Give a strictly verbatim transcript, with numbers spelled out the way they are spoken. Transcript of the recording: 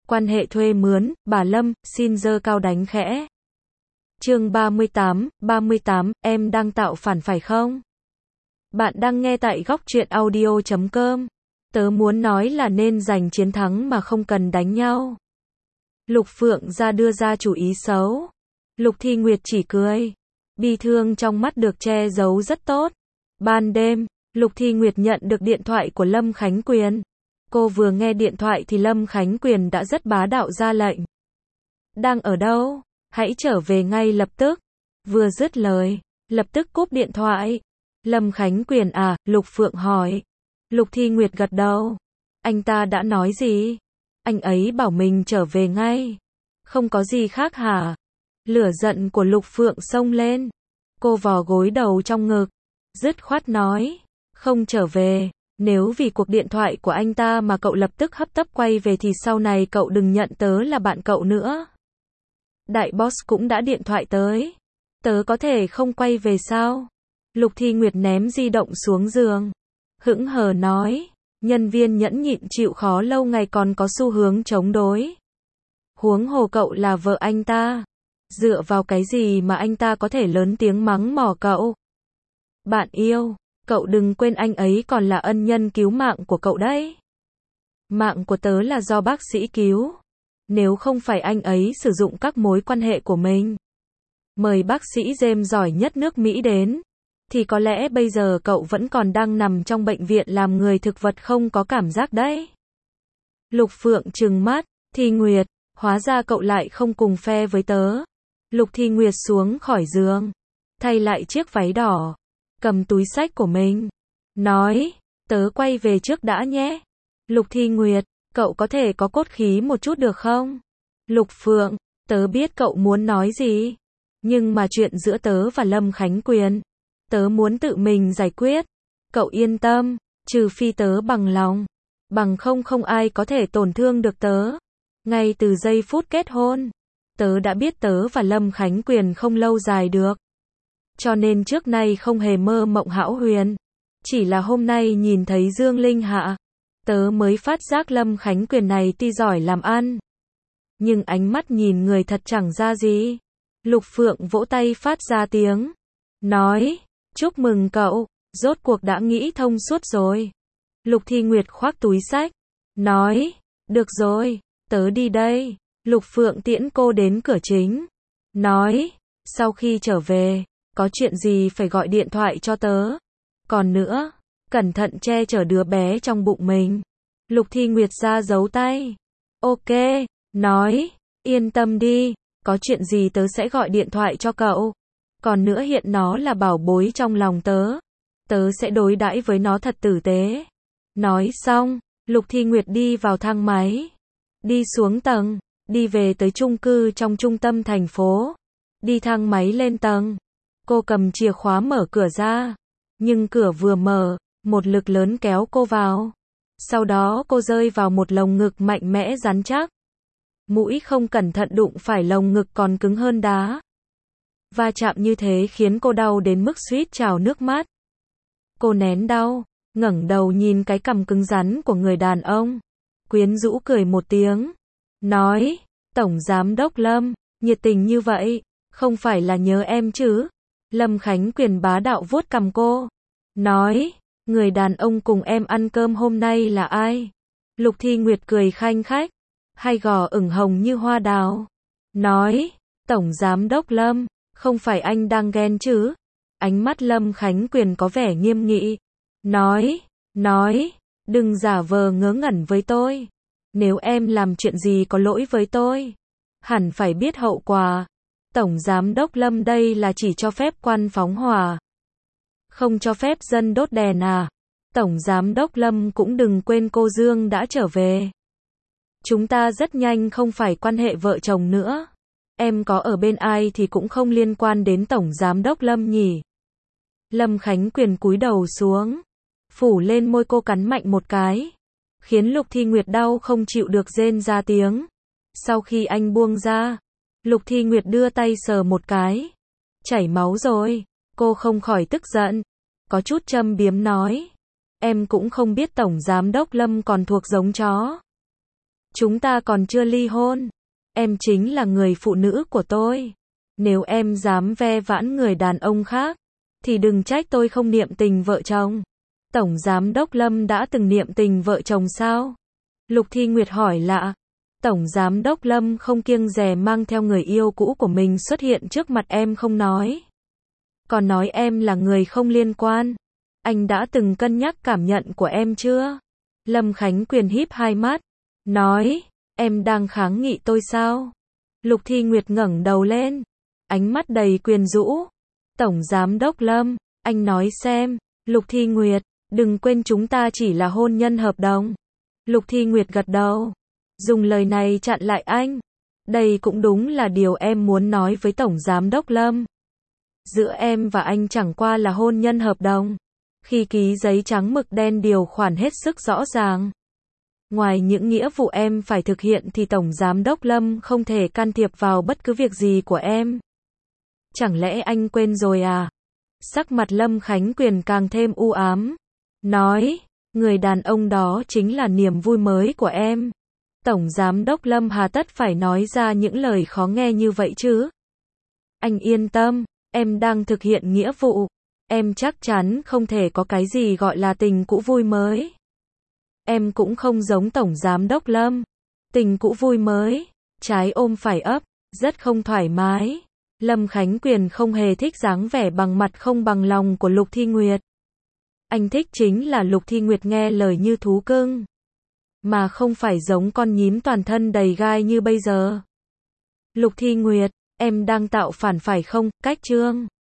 Quan hệ thuê mướn, bà Lâm, xin giơ cao đánh khẽ. Chương ba mươi tám, ba mươi tám, em đang tạo phản phải không? Bạn đang nghe tại góc truyện audio chấm com. Tớ muốn nói là nên giành chiến thắng mà không cần đánh nhau. Lục Phượng ra đưa ra chủ ý xấu. Lục Thi Nguyệt chỉ cười. Bi thương trong mắt được che giấu rất tốt. Ban đêm, Lục Thi Nguyệt nhận được điện thoại của Lâm Khánh Quyền. Cô vừa nghe điện thoại thì Lâm Khánh Quyền đã rất bá đạo ra lệnh. Đang ở đâu? Hãy trở về ngay lập tức. Vừa dứt lời, lập tức cúp điện thoại. Lâm Khánh Quyền à? Lục Phượng hỏi. Lục Thi Nguyệt gật đầu. Anh ta đã nói gì? Anh ấy bảo mình trở về ngay. Không có gì khác hả? Lửa giận của Lục Phượng xông lên. Cô vò gối đầu trong ngực. Dứt khoát nói. Không trở về. Nếu vì cuộc điện thoại của anh ta mà cậu lập tức hấp tấp quay về thì sau này cậu đừng nhận tớ là bạn cậu nữa. Đại boss cũng đã điện thoại tới. Tớ có thể không quay về sao? Lục Thi Nguyệt ném di động xuống giường. Hững hờ nói. Nhân viên nhẫn nhịn chịu khó lâu ngày còn có xu hướng chống đối. Huống hồ cậu là vợ anh ta. Dựa vào cái gì mà anh ta có thể lớn tiếng mắng mỏ cậu? Bạn yêu, cậu đừng quên anh ấy còn là ân nhân cứu mạng của cậu đấy. Mạng của tớ là do bác sĩ cứu. Nếu không phải anh ấy sử dụng các mối quan hệ của mình, mời bác sĩ James giỏi nhất nước Mỹ đến, thì có lẽ bây giờ cậu vẫn còn đang nằm trong bệnh viện làm người thực vật không có cảm giác đấy. Lục Phượng trừng mắt. Thi Nguyệt, hóa ra cậu lại không cùng phe với tớ. Lục Thi Nguyệt xuống khỏi giường, thay lại chiếc váy đỏ, cầm túi xách của mình, nói, tớ quay về trước đã nhé. Lục Thi Nguyệt, cậu có thể có cốt khí một chút được không? Lục Phượng, tớ biết cậu muốn nói gì, nhưng mà chuyện giữa tớ và Lâm Khánh Quyền, tớ muốn tự mình giải quyết. Cậu yên tâm, trừ phi tớ bằng lòng, bằng không không ai có thể tổn thương được tớ. Ngay từ giây phút kết hôn, tớ đã biết tớ và Lâm Khánh Quyền không lâu dài được. Cho nên trước nay không hề mơ mộng hão huyền. Chỉ là hôm nay nhìn thấy Dương Linh Hạ, tớ mới phát giác Lâm Khánh Quyền này tuy giỏi làm ăn, nhưng ánh mắt nhìn người thật chẳng ra gì. Lục Phượng vỗ tay phát ra tiếng, nói, chúc mừng cậu, rốt cuộc đã nghĩ thông suốt rồi. Lục Thi Nguyệt khoác túi xách, nói, được rồi, tớ đi đây. Lục Phượng tiễn cô đến cửa chính, nói, sau khi trở về, có chuyện gì phải gọi điện thoại cho tớ. Còn nữa, cẩn thận che chở đứa bé trong bụng mình. Lục Thi Nguyệt ra dấu tay. Ok, nói, yên tâm đi, có chuyện gì tớ sẽ gọi điện thoại cho cậu. Còn nữa hiện nó là bảo bối trong lòng tớ. Tớ sẽ đối đãi với nó thật tử tế. Nói xong, Lục Thi Nguyệt đi vào thang máy. Đi xuống tầng, đi về tới chung cư trong trung tâm thành phố. Đi thang máy lên tầng. Cô cầm chìa khóa mở cửa ra. Nhưng cửa vừa mở, một lực lớn kéo cô vào. Sau đó cô rơi vào một lồng ngực mạnh mẽ rắn chắc. Mũi không cẩn thận đụng phải lồng ngực còn cứng hơn đá. Va chạm như thế khiến cô đau đến mức suýt trào nước mắt. Cô nén đau, ngẩng đầu nhìn cái cằm cứng rắn của người đàn ông. Quyến rũ cười một tiếng. Nói, Tổng Giám đốc Lâm, nhiệt tình như vậy, không phải là nhớ em chứ? Lâm Khánh Quyền bá đạo vuốt cằm cô. Nói, người đàn ông cùng em ăn cơm hôm nay là ai? Lục Thi Nguyệt cười khanh khách, hai gò ửng hồng như hoa đào. Nói, Tổng Giám đốc Lâm, không phải anh đang ghen chứ? Ánh mắt Lâm Khánh Quyền có vẻ nghiêm nghị. Nói, nói, đừng giả vờ ngớ ngẩn với tôi. Nếu em làm chuyện gì có lỗi với tôi, hẳn phải biết hậu quả. Tổng Giám đốc Lâm đây là chỉ cho phép quan phóng hỏa, không cho phép dân đốt đèn à? Tổng Giám đốc Lâm cũng đừng quên cô Dương đã trở về. Chúng ta rất nhanh không phải quan hệ vợ chồng nữa. Em có ở bên ai thì cũng không liên quan đến Tổng Giám đốc Lâm nhỉ? Lâm Khánh Quyền cúi đầu xuống, phủ lên môi cô cắn mạnh một cái, khiến Lục Thi Nguyệt đau không chịu được rên ra tiếng. Sau khi anh buông ra, Lục Thi Nguyệt đưa tay sờ một cái. Chảy máu rồi. Cô không khỏi tức giận, có chút châm biếm nói. Em cũng không biết Tổng Giám đốc Lâm còn thuộc giống chó. Chúng ta còn chưa ly hôn. Em chính là người phụ nữ của tôi. Nếu em dám ve vãn người đàn ông khác, thì đừng trách tôi không niệm tình vợ chồng. Tổng Giám đốc Lâm đã từng niệm tình vợ chồng sao? Lục Thi Nguyệt hỏi lạ. Tổng Giám đốc Lâm không kiêng dè mang theo người yêu cũ của mình xuất hiện trước mặt em không nói. Còn nói em là người không liên quan. Anh đã từng cân nhắc cảm nhận của em chưa? Lâm Khánh Quyền híp hai mắt, nói, em đang kháng nghị tôi sao? Lục Thi Nguyệt ngẩng đầu lên, ánh mắt đầy quyến rũ. Tổng Giám đốc Lâm, anh nói xem. Lục Thi Nguyệt, đừng quên chúng ta chỉ là hôn nhân hợp đồng. Lục Thi Nguyệt gật đầu, dùng lời này chặn lại anh. Đây cũng đúng là điều em muốn nói với Tổng Giám đốc Lâm. Giữa em và anh chẳng qua là hôn nhân hợp đồng. Khi ký giấy trắng mực đen điều khoản hết sức rõ ràng. Ngoài những nghĩa vụ em phải thực hiện thì Tổng Giám đốc Lâm không thể can thiệp vào bất cứ việc gì của em. Chẳng lẽ anh quên rồi à? Sắc mặt Lâm Khánh Quyền càng thêm u ám. Nói, người đàn ông đó chính là niềm vui mới của em. Tổng Giám đốc Lâm hà tất phải nói ra những lời khó nghe như vậy chứ? Anh yên tâm, em đang thực hiện nghĩa vụ. Em chắc chắn không thể có cái gì gọi là tình cũ vui mới. Em cũng không giống Tổng Giám đốc Lâm. Tình cũ vui mới, trái ôm phải ấp, rất không thoải mái. Lâm Khánh Quyền không hề thích dáng vẻ bằng mặt không bằng lòng của Lục Thi Nguyệt. Anh thích chính là Lục Thi Nguyệt nghe lời như thú cưng, mà không phải giống con nhím toàn thân đầy gai như bây giờ. Lục Thi Nguyệt, em đang tạo phản phải không? Cách chương